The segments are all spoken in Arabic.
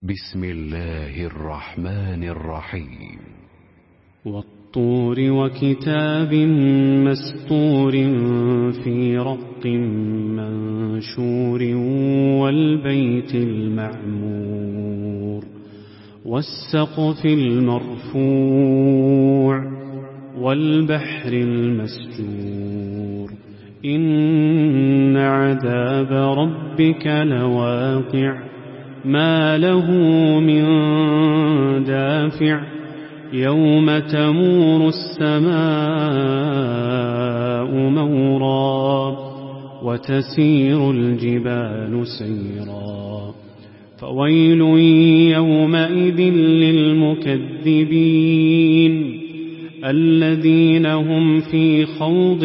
بسم الله الرحمن الرحيم. والطور وكتاب مسطور في رق منشور والبيت المعمور والسقف المرفوع والبحر المسجور إن عذاب ربك لواقع ما له من دافع يوم تمور السماء مورا وتسير الجبال سيرا فويل يومئذ للمكذبين الذين هم في خوض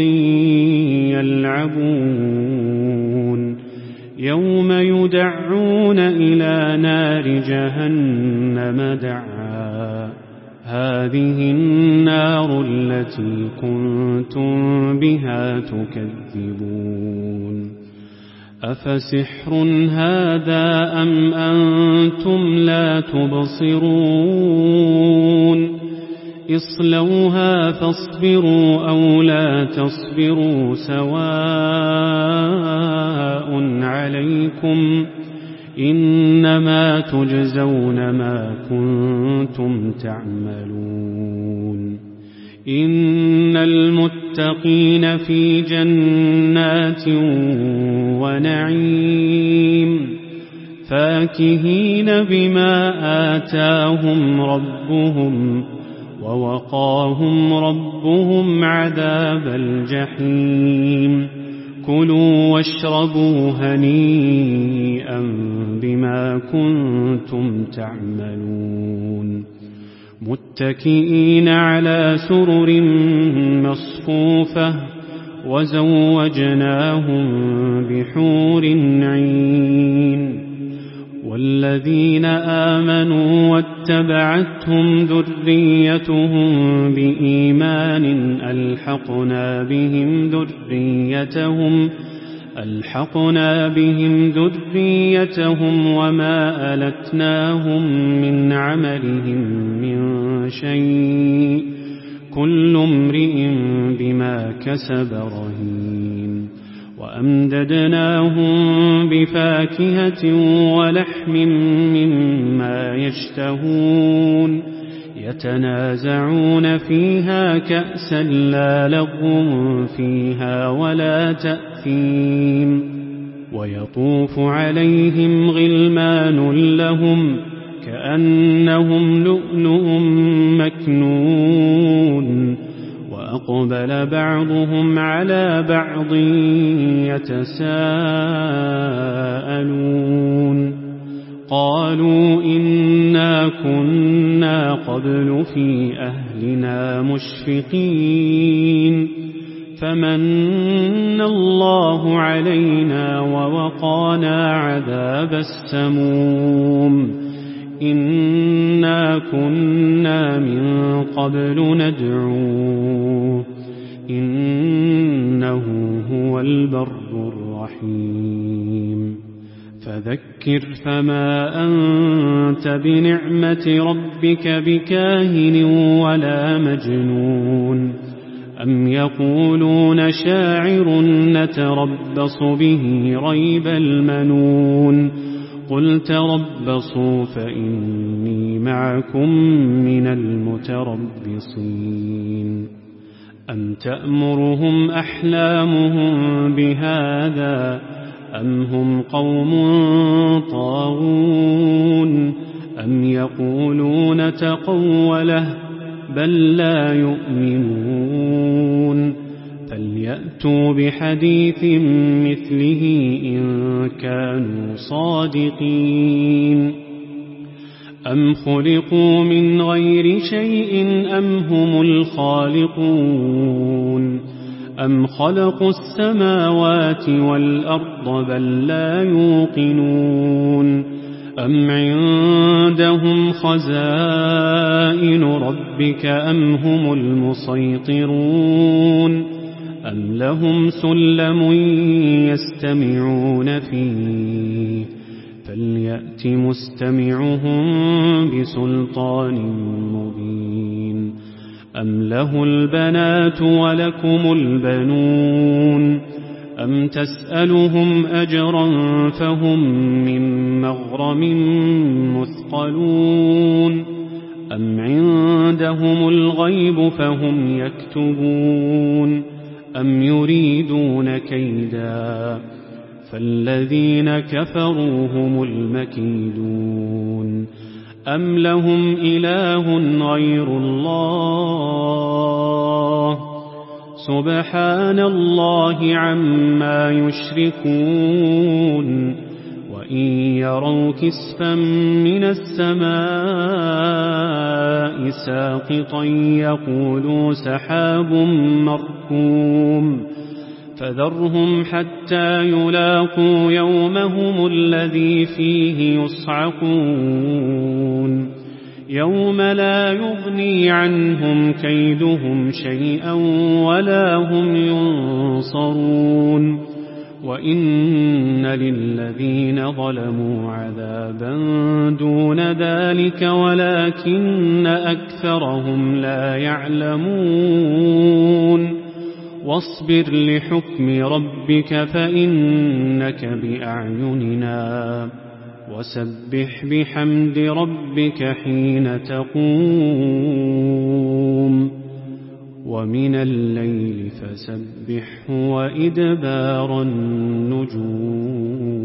يلعبون يوم يدعون إلى نار جهنم دعا هذه النار التي كنتم بها تكذبون أفسحر هذا أم أنتم لا تبصرون اصلوها فاصبروا أو لا تصبروا سواء عليكم إنما تجزون ما كنتم تعملون إن المتقين في جنات ونعيم فاكهين بما آتاهم ربهم ووقاهم ربهم عذاب الجحيم كلوا واشربوا هنيئا بما كنتم تعملون متكئين على سرر مصفوفة وزوجناهم بحور عين والذين آمنوا واتبعتهم ذريتهم بإيمان ألحقنا بهم ذريتهم وما ألتناهم من عملهم من شيء كل امرئ بما كسب رهين وأمددناهم بفاكهة ولحم مما يشتهون يتنازعون فيها كأسا لا لغو فيها ولا تأثيم ويطوف عليهم غلمان لهم كأنهم لؤلؤ مكنون وأقبل بعضهم على بعض يتساءلون قالوا إنا كنا قبل في أهلنا مشفقين فمن الله علينا ووقانا عذاب السموم إنا كنا من قبل ندعوه إنه هو البر الرحيم فذكر فما أنت بنعمة ربك بكاهن ولا مجنون أم يقولون شاعر نتربص به ريب المنون قل تربصوا فإني معكم من المتربصين أم تأمرهم أحلامهم بهذا أم هم قوم طاغون أم يقولون تقوله بل لا يؤمنون فليأتوا بحديث مثله إن كانوا صادقين أم خلقوا من غير شيء أم هم الخالقون أم خلقوا السماوات والأرض بل لا يوقنون أم عندهم خزائن ربك أم هم المسيطرون أم لهم سلم يستمعون فيه فليأت مستمعهم بسلطان مبين. أم له البنات ولكم البنون أم تسألهم أجرا فهم من مغرم مثقلون أم عندهم الغيب فهم يكتبون أم يريدون كيدا فالذين كفروا هم المكيدون. أم لهم إله غير الله سبحان الله عما يشركون. وإن يروا كسفا من السماء ساقطا يقولوا سحاب مركوم فذرهم حتى يلاقوا يومهم الذي فيه يصعقون يوم لا يغني عنهم كيدهم شيئا ولا هم ينصرون. وإن للذين ظلموا عذابا دون ذلك ولكن أكثرهم لا يعلمون. واصبر لحكم ربك فإنك بأعيننا وسبح بحمد ربك حين تقوم ومن الليل فسبحه وإدبار النجوم.